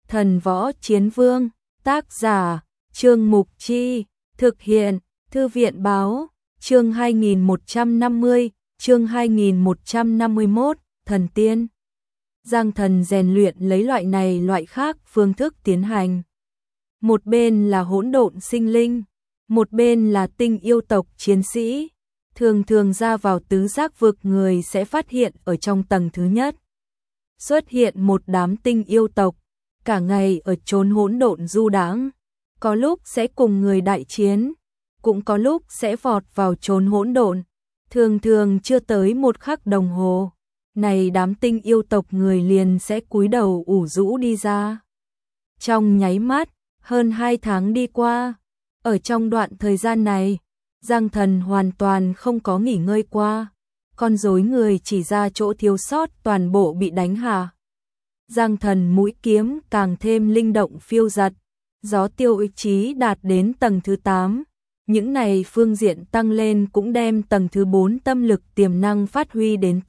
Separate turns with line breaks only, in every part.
Thần Võ Chiến Vương, tác giả, Trương Mục Chi, thực hiện, Thư viện Báo, chương 2150, chương 2151, Thần Tiên. Giang Thần rèn luyện lấy loại này loại khác phương thức tiến hành. Một bên là hỗn độn sinh linh, một bên là tinh yêu tộc chiến sĩ. Thường thường ra vào tứ giác vực người sẽ phát hiện ở trong tầng thứ nhất. Xuất hiện một đám tinh yêu tộc, cả ngày ở chốn hỗn độn du đãng, có lúc sẽ cùng người đại chiến, cũng có lúc sẽ vọt vào chốn hỗn độn, thường thường chưa tới một khắc đồng hồ, này đám tinh yêu tộc người liền sẽ cúi đầu ủ rũ đi ra. Trong nháy mắt, hơn 2 tháng đi qua, ở trong đoạn thời gian này, Giang Thần hoàn toàn không có nghỉ ngơi qua, con rối người chỉ ra chỗ thiếu sót toàn bộ bị đánh hạ. Giang Thần mũi kiếm càng thêm linh động phiêu giật, gió tiêu ý chí đạt đến tầng thứ 8, những này phương diện tăng lên cũng đem tầng thứ 4 tâm lực tiềm năng phát huy đến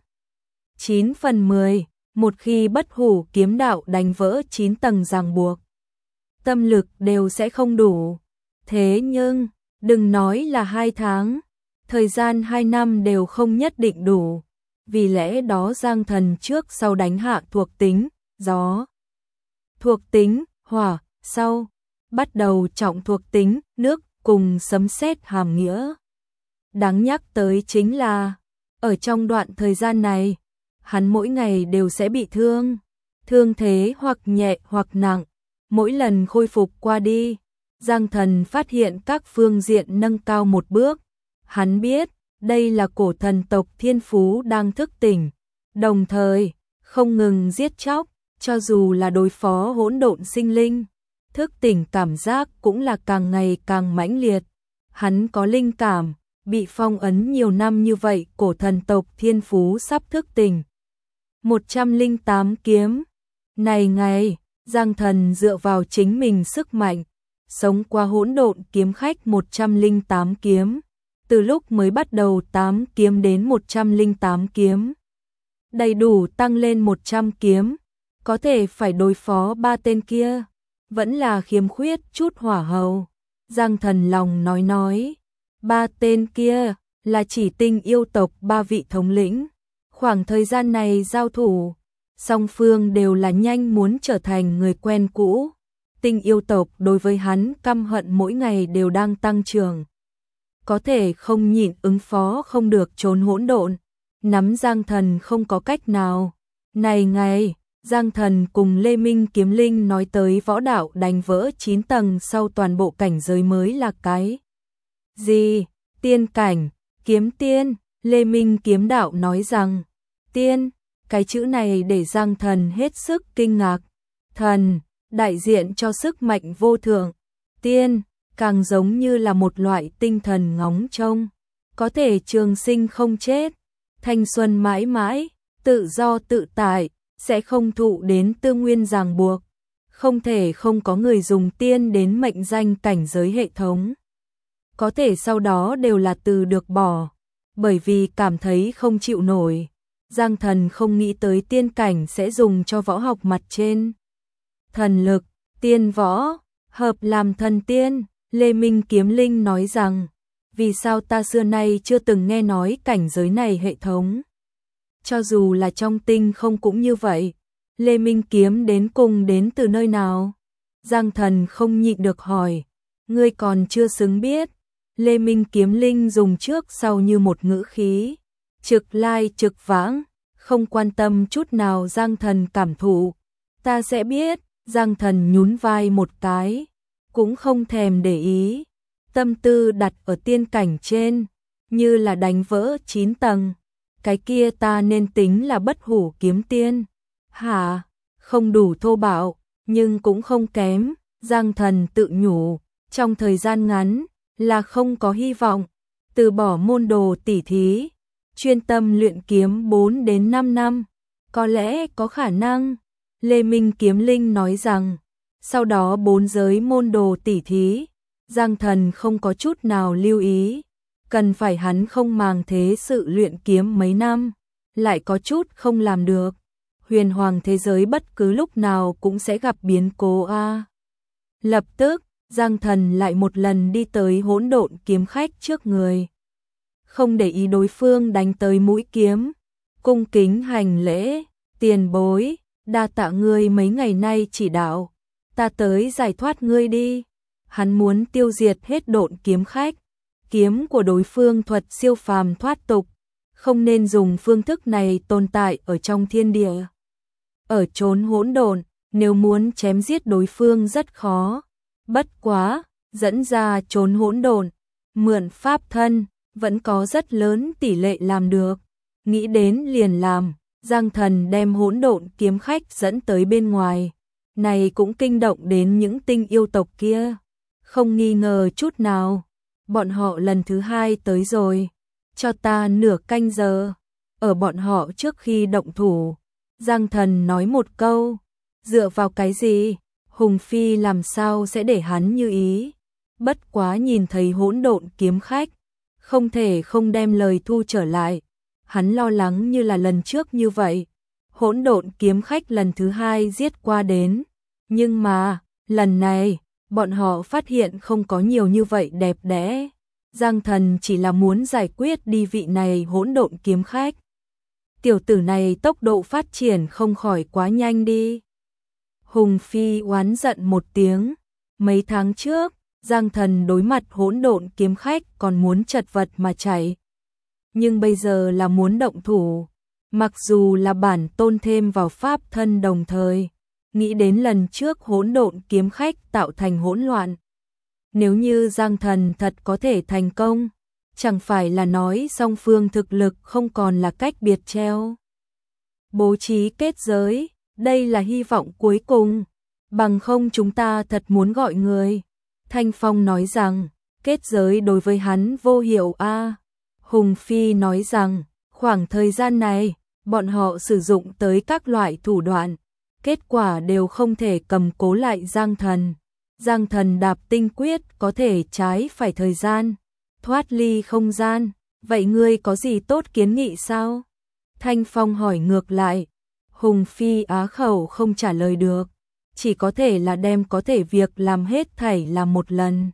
9/10, một khi bất hủ kiếm đạo đánh vỡ 9 tầng ràng buộc, tâm lực đều sẽ không đủ. Thế nhưng, đừng nói là 2 tháng, thời gian 2 năm đều không nhất định đủ, vì lẽ đó Giang Thần trước sau đánh hạ thuộc tính, gió, thuộc tính, hỏa, sau, bắt đầu trọng thuộc tính, nước, cùng sấm sét hàm nghĩa. Đáng nhắc tới chính là, ở trong đoạn thời gian này, hắn mỗi ngày đều sẽ bị thương, thương thế hoặc nhẹ hoặc nặng, mỗi lần khôi phục qua đi, Giang Thần phát hiện các phương diện nâng cao một bước. Hắn biết, đây là cổ thần tộc thiên phú đang thức tỉnh, đồng thời, không ngừng giết chóc, cho dù là đối phó hỗn độn sinh linh, thức tỉnh cảm giác cũng là càng ngày càng mãnh liệt. Hắn có linh cảm, bị phong ấn nhiều năm như vậy, cổ thần tộc thiên phú sắp thức tỉnh. 108 kiếm. Này ngày, Giang Thần dựa vào chính mình sức mạnh, sống qua hỗn độn kiếm khách 108 kiếm, từ lúc mới bắt đầu 8 kiếm đến 108 kiếm. Đầy đủ tăng lên 100 kiếm, có thể phải đối phó 3 tên kia, vẫn là khiếm khuyết chút hỏa hầu. Giang Thần lòng nói, 3 tên kia là chỉ tinh yêu tộc 3 vị thống lĩnh. Khoảng thời gian này giao thủ, song phương đều là nhanh muốn trở thành người quen cũ. Tinh yêu tộc đối với hắn căm hận mỗi ngày đều đang tăng trưởng. Có thể không nhịn ứng phó không được trốn hỗn độn, nắm Giang Thần không có cách nào. Này ngày, Giang Thần cùng Lê Minh Kiếm Linh nói tới võ đạo đánh vỡ 9 tầng sau toàn bộ cảnh giới mới là cái gì? Tiên cảnh, kiếm tiên. Lê Minh Kiếm Đạo nói rằng, tiên, cái chữ này để Giang Thần hết sức kinh ngạc. Thần, đại diện cho sức mạnh vô thượng. Tiên, càng giống như là một loại tinh thần ngóng trông, có thể trường sinh không chết, thanh xuân mãi mãi, tự do tự tại, sẽ không thụ đến tư nguyên ràng buộc. Không thể không có người dùng tiên đến mệnh danh cảnh giới hệ thống. Có thể sau đó đều là từ được bỏ, bởi vì cảm thấy không chịu nổi. Giang Thần không nghĩ tới tiên cảnh sẽ dùng cho võ học mặt trên. Thần lực, tiên võ, hợp làm thần tiên. Lê Minh Kiếm Linh nói rằng, vì sao ta xưa nay chưa từng nghe nói cảnh giới này hệ thống. Cho dù là trong tinh không cũng như vậy. Lê Minh Kiếm đến cùng đến từ nơi nào? Giang Thần không nhịn được hỏi, ngươi còn chưa xứng biết. Lê Minh Kiếm Linh dùng trước sau như một ngữ khí, trực lai trực vãng, không quan tâm chút nào Giang Thần cảm thụ. Ta sẽ biết. Giang Thần nhún vai một cái, cũng không thèm để ý, tâm tư đặt ở tiên cảnh trên, như là đánh vỡ 9 tầng, cái kia ta nên tính là bất hủ kiếm tiên. Hả, không đủ thô bạo, nhưng cũng không kém. Giang Thần tự nhủ, trong thời gian ngắn là không có hy vọng, từ bỏ môn đồ tỉ thí, chuyên tâm luyện kiếm 4 đến 5 năm, có lẽ có khả năng. Lê Minh Kiếm Linh nói rằng, sau đó 4 giới môn đồ tỉ thí, Giang Thần không có chút nào lưu ý, cần phải hắn không màng thế sự luyện kiếm mấy năm, lại có chút không làm được. huyền hoàng thế giới bất cứ lúc nào cũng sẽ gặp biến cố a. Lập tức, Giang Thần lại một lần đi tới Hỗn Độn kiếm khách trước người. Không để ý đối phương đánh tới mũi kiếm, cung kính hành lễ, tiền bối, đa tạ ngươi mấy ngày nay chỉ đạo, ta tới giải thoát ngươi đi. Hắn muốn tiêu diệt hết Độn kiếm khách, kiếm của đối phương thuật siêu phàm thoát tục, không nên dùng phương thức này tồn tại ở trong thiên địa. Ở chốn hỗn độn, nếu muốn chém giết đối phương rất khó, bất quá, dẫn ra chốn hỗn độn, mượn pháp thân, vẫn có rất lớn tỷ lệ làm được. Nghĩ đến liền làm, Giang Thần đem Hỗn Độn kiếm khách dẫn tới bên ngoài. Này cũng kinh động đến những tinh yêu tộc kia. Không nghi ngờ chút nào, bọn họ lần thứ hai tới rồi. Cho ta nửa canh giờ. Ở bọn họ trước khi động thủ, Giang Thần nói một câu, dựa vào cái gì? Hùng Phi làm sao sẽ để hắn như ý? Bất quá nhìn thấy Hỗn Độn kiếm khách, không thể không đem lời thu trở lại. Hắn lo lắng như là lần trước như vậy. Hỗn Độn kiếm khách lần thứ hai giết qua đến. Nhưng mà, lần này, bọn họ phát hiện không có nhiều như vậy đẹp đẽ. Giang Thần chỉ là muốn giải quyết đi vị này Hỗn Độn kiếm khách. Tiểu tử này tốc độ phát triển không khỏi quá nhanh đi. Hùng Phi oán giận một tiếng. Mấy tháng trước, Giang Thần đối mặt Hỗn Độn kiếm khách còn muốn chật vật mà chạy. Nhưng bây giờ là muốn động thủ. Mặc dù là bản tôn thêm vào pháp thân đồng thời. Nghĩ đến lần trước Hỗn Độn kiếm khách tạo thành hỗn loạn. Nếu như Giang Thần thật có thể thành công, chẳng phải là nói song phương thực lực không còn là cách biệt treo. Bố trí kết giới, đây là hy vọng cuối cùng. Bằng không chúng ta thật muốn gọi người. Thanh Phong nói rằng, kết giới đối với hắn vô hiệu a. Hùng Phi nói rằng, khoảng thời gian này, bọn họ sử dụng tới các loại thủ đoạn, kết quả đều không thể cầm cố lại Giang Thần. Giang Thần đạp tinh quyết có thể trái phải thời gian, thoát ly không gian, vậy ngươi có gì tốt kiến nghị sao? Thanh Phong hỏi ngược lại, Hùng Phi á khẩu không trả lời được, chỉ có thể là đem có thể việc làm hết thảy làm một lần.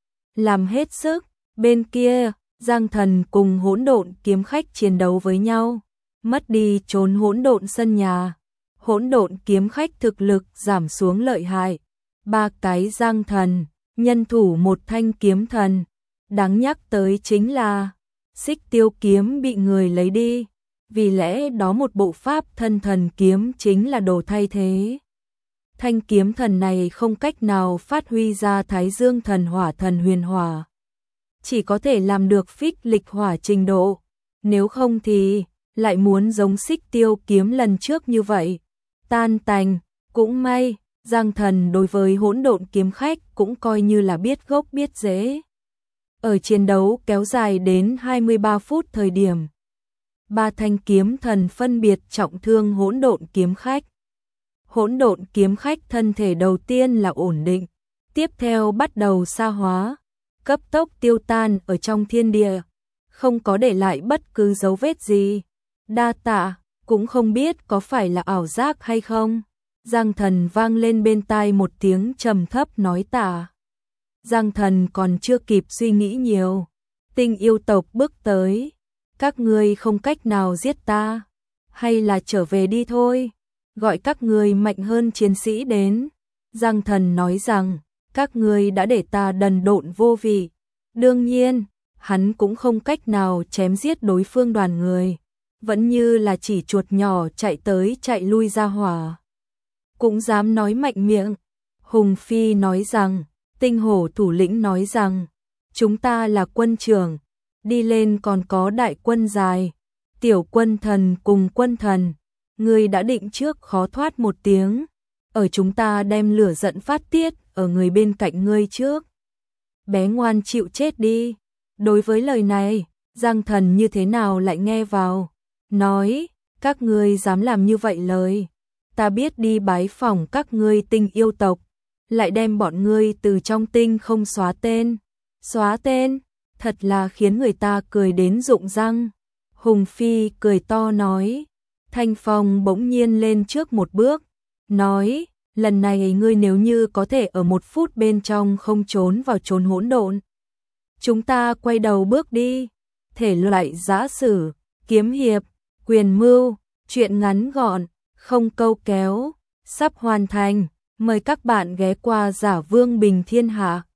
Làm hết sức, bên kia, Giang Thần cùng Hỗn Độn kiếm khách chiến đấu với nhau, mất đi trốn hỗn độn sân nhà. Hỗn Độn kiếm khách thực lực giảm xuống lợi hại. 3 cái Giang Thần, nhân thủ một thanh kiếm thần. Đáng nhắc tới chính là Xích Tiêu kiếm bị người lấy đi. Vì lẽ đó một bộ pháp thân thần kiếm chính là đồ thay thế. Thanh kiếm thần này không cách nào phát huy ra Thái Dương thần hỏa thần huyền hỏa. Chỉ có thể làm được phích lịch hỏa trình độ. Nếu không thì lại muốn giống Xích Tiêu kiếm lần trước như vậy. Tan tành, cũng may, Giang Thần đối với Hỗn Độn kiếm khách cũng coi như là biết gốc biết rễ. Ở chiến đấu kéo dài đến 23 phút thời điểm, 3 thanh kiếm thần phân biệt trọng thương Hỗn Độn kiếm khách. Hỗn Độn kiếm khách thân thể đầu tiên là ổn định, tiếp theo bắt đầu sa hóa, cấp tốc tiêu tan ở trong thiên địa, không có để lại bất cứ dấu vết gì. Đa tạ, cũng không biết có phải là ảo giác hay không. Giang Thần vang lên bên tai một tiếng trầm thấp nói tạ. Giang Thần còn chưa kịp suy nghĩ nhiều, tinh yêu tộc bước tới. Các ngươi không cách nào giết ta, hay là trở về đi thôi, gọi các ngươi mạnh hơn chiến sĩ đến. Giang Thần nói rằng, các ngươi đã để ta đần độn vô vị. Đương nhiên, hắn cũng không cách nào chém giết đối phương đoàn người, vẫn như là chỉ chuột nhỏ chạy tới chạy lui ra hỏa. Cũng dám nói mạnh miệng. Hùng Phi nói rằng, Tinh Hổ thủ lĩnh nói rằng, chúng ta là quân trưởng, đi lên còn có đại quân dài, tiểu quân thần cùng quân thần, ngươi đã định trước khó thoát một tiếng, ở chúng ta đem lửa giận phát tiết ở người bên cạnh ngươi trước. Bé ngoan chịu chết đi. Đối với lời này, Giang Thần như thế nào lại nghe vào, nói, các ngươi dám làm như vậy lời, ta biết đi bái phỏng các ngươi tinh yêu tộc, lại đem bọn ngươi từ trong tinh không xóa tên. Xóa tên, thật là khiến người ta cười đến rụng răng. Hùng Phi cười to nói, Thanh Phong bỗng nhiên lên trước một bước, nói, lần này ngươi nếu như có thể ở 1 phút bên trong không trốn vào chốn hỗn độn, chúng ta quay đầu bước đi. Thể loại giã sử, kiếm hiệp, quyền mưu, truyện ngắn gọn, không câu kéo, sắp hoàn thành. Mời các bạn ghé qua Giả Vương Bình Thiên Hạ.